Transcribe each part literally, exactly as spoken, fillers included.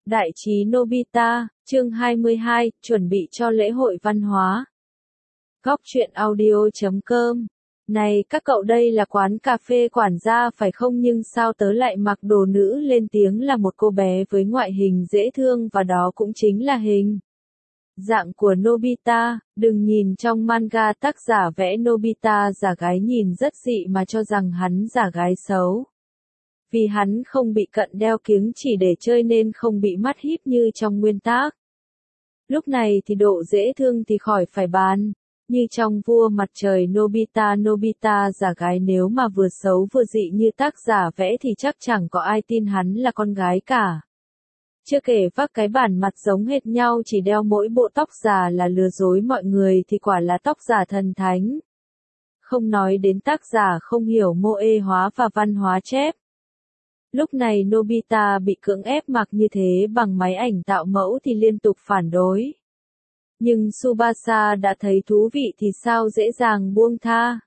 Đại trí Nobita, chương hai mươi hai, chuẩn bị cho lễ hội văn hóa. Góc truyện audio chấm com. Này các cậu, đây là quán cà phê quản gia phải không, nhưng sao tớ lại mặc đồ nữ? Lên tiếng là một cô bé với ngoại hình dễ thương, và đó cũng chính là hình dạng của Nobita. Đừng nhìn trong manga tác giả vẽ Nobita giả gái nhìn rất dị mà cho rằng hắn giả gái xấu. Vì hắn không bị cận đeo kiếng chỉ để chơi nên không bị mắt híp như trong nguyên tác. Lúc này thì độ dễ thương thì khỏi phải bàn. Như trong Vua Mặt Trời Nobita Nobita giả gái nếu mà vừa xấu vừa dị như tác giả vẽ thì chắc chẳng có ai tin hắn là con gái cả. Chưa kể vác cái bản mặt giống hệt nhau chỉ đeo mỗi bộ tóc già là lừa dối mọi người thì quả là tóc giả thần thánh. Không nói đến tác giả không hiểu moe hóa và văn hóa chép. Lúc này Nobita bị cưỡng ép mặc như thế bằng máy ảnh tạo mẫu thì liên tục phản đối. Nhưng Tsubasa đã thấy thú vị thì sao dễ dàng buông tha.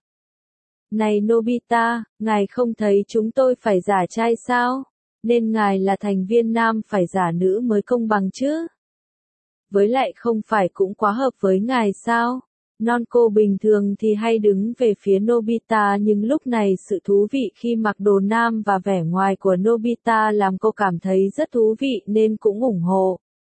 Này Nobita, ngài không thấy chúng tôi phải giả trai sao? Nên ngài là thành viên nam phải giả nữ mới công bằng chứ? Với lại không phải cũng quá hợp với ngài sao? Non cô bình thường thì hay đứng về phía Nobita, nhưng lúc này sự thú vị khi mặc đồ nam và vẻ ngoài của Nobita làm cô cảm thấy rất thú vị nên cũng ủng hộ.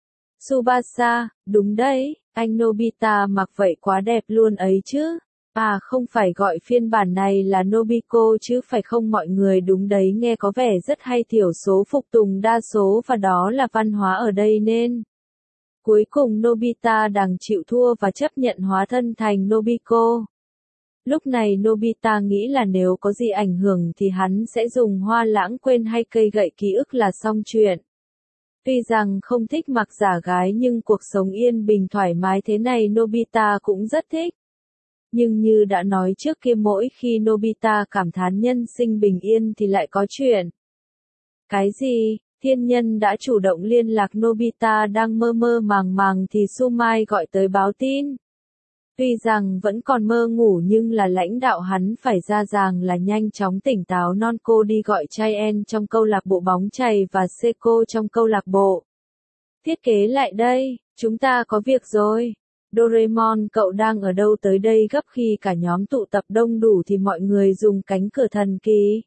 Tsubasa, đúng đấy, anh Nobita mặc vậy quá đẹp luôn ấy chứ. À không phải gọi phiên bản này là Nobiko chứ phải không mọi người, đúng đấy, nghe có vẻ rất hay, thiểu số phục tùng đa số và đó là văn hóa ở đây nên. Cuối cùng Nobita đành chịu thua và chấp nhận hóa thân thành Nobiko. Lúc này Nobita nghĩ là nếu có gì ảnh hưởng thì hắn sẽ dùng hoa lãng quên hay cây gậy ký ức là xong chuyện. Tuy rằng không thích mặc giả gái nhưng cuộc sống yên bình thoải mái thế này Nobita cũng rất thích. Nhưng như đã nói trước kia, mỗi khi Nobita cảm thán nhân sinh bình yên thì lại có chuyện. Cái gì? Thiên nhân đã chủ động liên lạc Nobita đang mơ mơ màng màng thì Sumai gọi tới báo tin. Tuy rằng vẫn còn mơ ngủ nhưng là lãnh đạo hắn phải ra ràng là nhanh chóng tỉnh táo. Non cô đi gọi Chaen trong câu lạc bộ bóng chày và Seiko trong câu lạc bộ thiết kế lại đây, chúng ta có việc rồi. Doraemon, cậu đang ở đâu? Tới đây gấp. Khi cả nhóm tụ tập đông đủ thì mọi người dùng cánh cửa thần kỳ.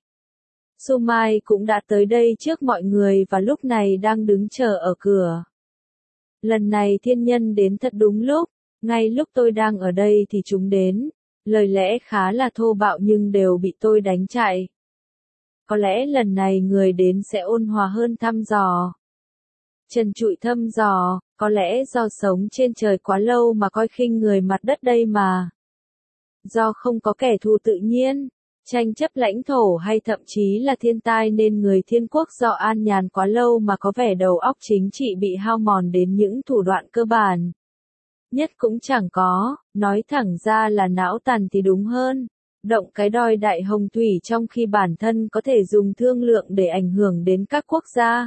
Sumai cũng đã tới đây trước mọi người và lúc này đang đứng chờ ở cửa. Lần này thiên nhân đến thật đúng lúc, ngay lúc tôi đang ở đây thì chúng đến. Lời lẽ khá là thô bạo nhưng đều bị tôi đánh chạy. Có lẽ lần này người đến sẽ ôn hòa hơn, thăm dò. Trần trụi thăm dò, có lẽ do sống trên trời quá lâu mà coi khinh người mặt đất đây mà. Do không có kẻ thù tự nhiên, tranh chấp lãnh thổ hay thậm chí là thiên tai nên người thiên quốc do an nhàn quá lâu mà có vẻ đầu óc chính trị bị hao mòn đến những thủ đoạn cơ bản nhất cũng chẳng có, nói thẳng ra là não tàn thì đúng hơn. Động cái đòi đại hồng thủy trong khi bản thân có thể dùng thương lượng để ảnh hưởng đến các quốc gia.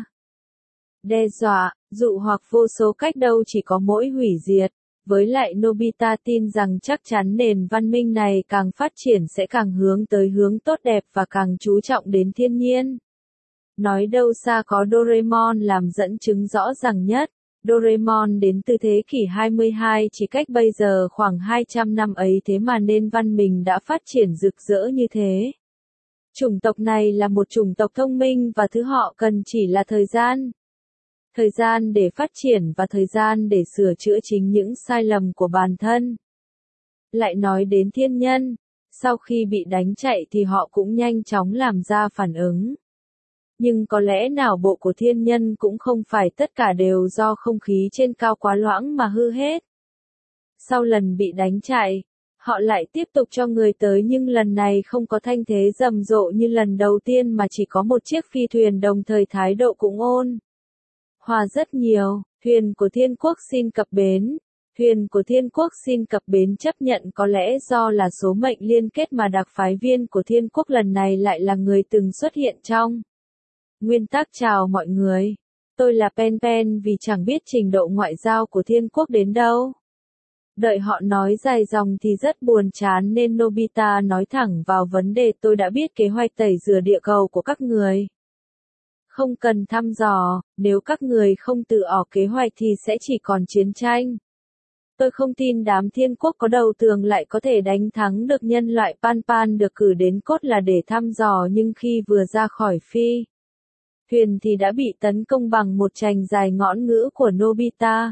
Đe dọa, dụ hoặc vô số cách đâu chỉ có mỗi hủy diệt. Với lại Nobita tin rằng chắc chắn nền văn minh này càng phát triển sẽ càng hướng tới hướng tốt đẹp và càng chú trọng đến thiên nhiên. Nói đâu xa có Doraemon làm dẫn chứng rõ ràng nhất. Doraemon đến từ thế kỷ hai mươi hai, chỉ cách bây giờ khoảng hai trăm năm ấy thế mà nền văn minh đã phát triển rực rỡ như thế. Chủng tộc này là một chủng tộc thông minh và thứ họ cần chỉ là thời gian. Thời gian để phát triển và thời gian để sửa chữa chính những sai lầm của bản thân. Lại nói đến thiên nhân, sau khi bị đánh chạy thì họ cũng nhanh chóng làm ra phản ứng. Nhưng có lẽ não bộ của thiên nhân cũng không phải tất cả đều do không khí trên cao quá loãng mà hư hết. Sau lần bị đánh chạy, họ lại tiếp tục cho người tới nhưng lần này không có thanh thế rầm rộ như lần đầu tiên mà chỉ có một chiếc phi thuyền, đồng thời thái độ cũng ôn hòa rất nhiều. Thuyền của thiên quốc xin cập bến. Thuyền của thiên quốc xin cập bến chấp nhận. Có lẽ do là số mệnh liên kết mà đặc phái viên của thiên quốc lần này lại là người từng xuất hiện trong nguyên tác. Chào mọi người, tôi là Pen Pen, vì chẳng biết trình độ ngoại giao của thiên quốc đến đâu. Đợi họ nói dài dòng thì rất buồn chán nên Nobita nói thẳng vào vấn đề. Tôi đã biết kế hoạch tẩy rửa địa cầu của các người. Không cần thăm dò, nếu các người không từ bỏ kế hoạch thì sẽ chỉ còn chiến tranh. Tôi không tin đám thiên quốc có đầu tường lại có thể đánh thắng được nhân loại. Pan Pan được cử đến cốt là để thăm dò nhưng khi vừa ra khỏi phi thuyền thì đã bị tấn công bằng một trành dài ngõn ngữ của Nobita.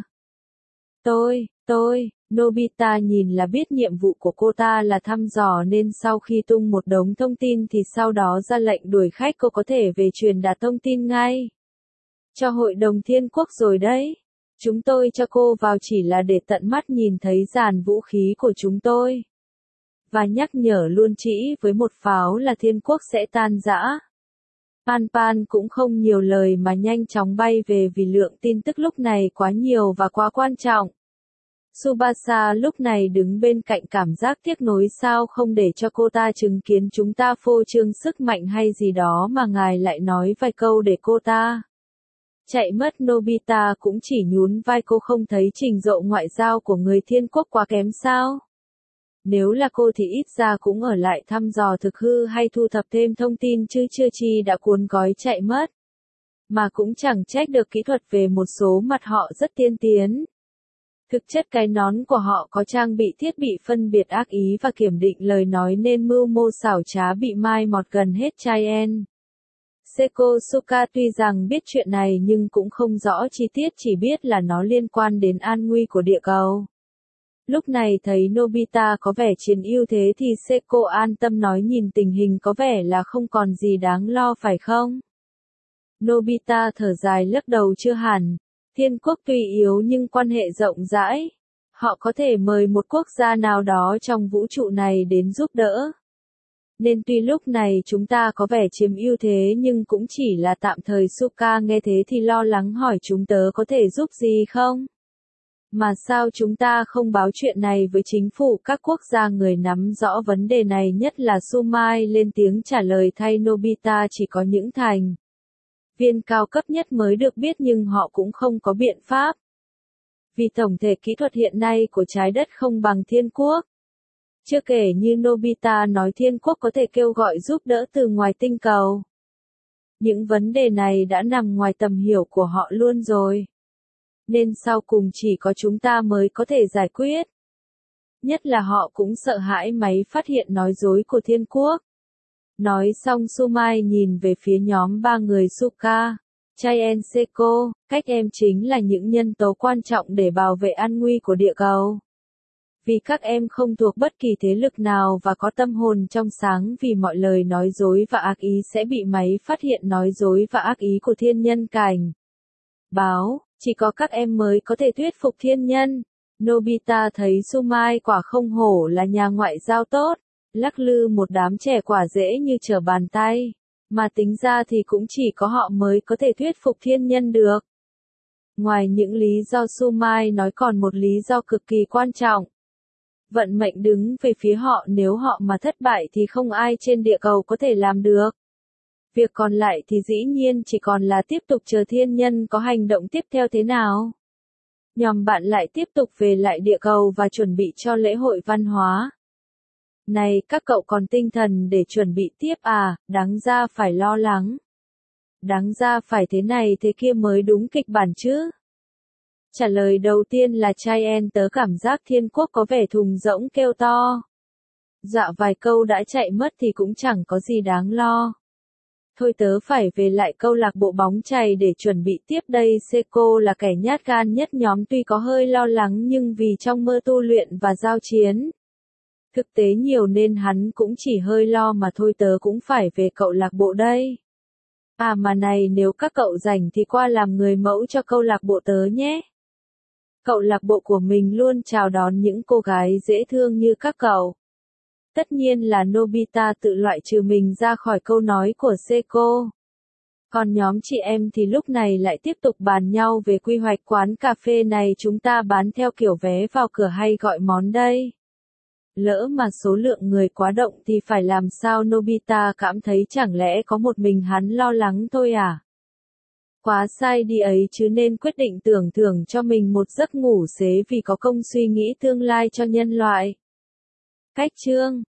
Tôi, tôi, Nobita nhìn là biết nhiệm vụ của cô ta là thăm dò nên sau khi tung một đống thông tin thì sau đó ra lệnh đuổi khách cô có thể về truyền đạt thông tin ngay cho hội đồng thiên quốc rồi đấy. Chúng tôi cho cô vào chỉ là để tận mắt nhìn thấy dàn vũ khí của chúng tôi. Và nhắc nhở luôn chỉ với một pháo là thiên quốc sẽ tan rã. Pan Pan cũng không nhiều lời mà nhanh chóng bay về vì lượng tin tức lúc này quá nhiều và quá quan trọng. Tsubasa lúc này đứng bên cạnh cảm giác tiếc nuối sao không để cho cô ta chứng kiến chúng ta phô trương sức mạnh hay gì đó mà ngài lại nói vài câu để cô ta chạy mất. Nobita cũng chỉ nhún vai, cô không thấy trình độ ngoại giao của người thiên quốc quá kém sao? Nếu là cô thì ít ra cũng ở lại thăm dò thực hư hay thu thập thêm thông tin chứ chưa chi đã cuốn gói chạy mất. Mà cũng chẳng trách được, kỹ thuật về một số mặt họ rất tiên tiến. Thực chất cái nón của họ có trang bị thiết bị phân biệt ác ý và kiểm định lời nói nên mưu mô xảo trá bị mai một gần hết Chien. Seiko Suka tuy rằng biết chuyện này nhưng cũng không rõ chi tiết, chỉ biết là nó liên quan đến an nguy của địa cầu. Lúc này thấy Nobita có vẻ chiếm ưu thế thì Seiko an tâm nói nhìn tình hình có vẻ là không còn gì đáng lo phải không? Nobita thở dài lắc đầu chưa hẳn. Thiên quốc tuy yếu nhưng quan hệ rộng rãi. Họ có thể mời một quốc gia nào đó trong vũ trụ này đến giúp đỡ. Nên tuy lúc này chúng ta có vẻ chiếm ưu thế nhưng cũng chỉ là tạm thời. Suka nghe thế thì lo lắng hỏi chúng tớ có thể giúp gì không? Mà sao chúng ta không báo chuyện này với chính phủ các quốc gia người nắm rõ vấn đề này nhất là Sumai lên tiếng trả lời thay Nobita, chỉ có những thành viên cao cấp nhất mới được biết nhưng họ cũng không có biện pháp. Vì tổng thể kỹ thuật hiện nay của trái đất không bằng thiên quốc. Chưa kể như Nobita nói thiên quốc có thể kêu gọi giúp đỡ từ ngoài tinh cầu. Những vấn đề này đã nằm ngoài tầm hiểu của họ luôn rồi. Nên sau cùng chỉ có chúng ta mới có thể giải quyết. Nhất là họ cũng sợ hãi máy phát hiện nói dối của thiên quốc. Nói xong Sumai nhìn về phía nhóm ba người Suka, Chien, Seiko, cách em chính là những nhân tố quan trọng để bảo vệ an nguy của địa cầu. Vì các em không thuộc bất kỳ thế lực nào và có tâm hồn trong sáng, vì mọi lời nói dối và ác ý sẽ bị máy phát hiện nói dối và ác ý của thiên nhân cảnh báo, chỉ có các em mới có thể thuyết phục thiên nhân. Nobita thấy Sumai quả không hổ là nhà ngoại giao tốt, lắc lư một đám trẻ quả dễ như trở bàn tay, mà tính ra thì cũng chỉ có họ mới có thể thuyết phục thiên nhân được. Ngoài những lý do Sumai nói còn một lý do cực kỳ quan trọng. Vận mệnh đứng về phía họ, nếu họ mà thất bại thì không ai trên địa cầu có thể làm được. Việc còn lại thì dĩ nhiên chỉ còn là tiếp tục chờ thiên nhân có hành động tiếp theo thế nào. Nhóm bạn lại tiếp tục về lại địa cầu và chuẩn bị cho lễ hội văn hóa. Này, các cậu còn tinh thần để chuẩn bị tiếp à, đáng ra phải lo lắng. Đáng ra phải thế này thế kia mới đúng kịch bản chứ. Trả lời đầu tiên là Chien, tớ cảm giác thiên quốc có vẻ thùng rỗng kêu to. Dạ vài câu đã chạy mất thì cũng chẳng có gì đáng lo. Thôi tớ phải về lại câu lạc bộ bóng chày để chuẩn bị tiếp đây. Seiko là kẻ nhát gan nhất nhóm, tuy có hơi lo lắng nhưng vì trong mơ tu luyện và giao chiến thực tế nhiều nên hắn cũng chỉ hơi lo mà thôi, tớ cũng phải về cậu lạc bộ đây. À mà này, nếu các cậu rảnh thì qua làm người mẫu cho câu lạc bộ tớ nhé. Cậu lạc bộ của mình luôn chào đón những cô gái dễ thương như các cậu. Tất nhiên là Nobita tự loại trừ mình ra khỏi câu nói của Seiko. Còn nhóm chị em thì lúc này lại tiếp tục bàn nhau về quy hoạch quán cà phê này, chúng ta bán theo kiểu vé vào cửa hay gọi món đây. Lỡ mà số lượng người quá đông thì phải làm sao? Nobita cảm thấy chẳng lẽ có một mình hắn lo lắng thôi à? Quá sai đi ấy chứ, nên quyết định tưởng thưởng cho mình một giấc ngủ xế vì có công suy nghĩ tương lai cho nhân loại. Cách chương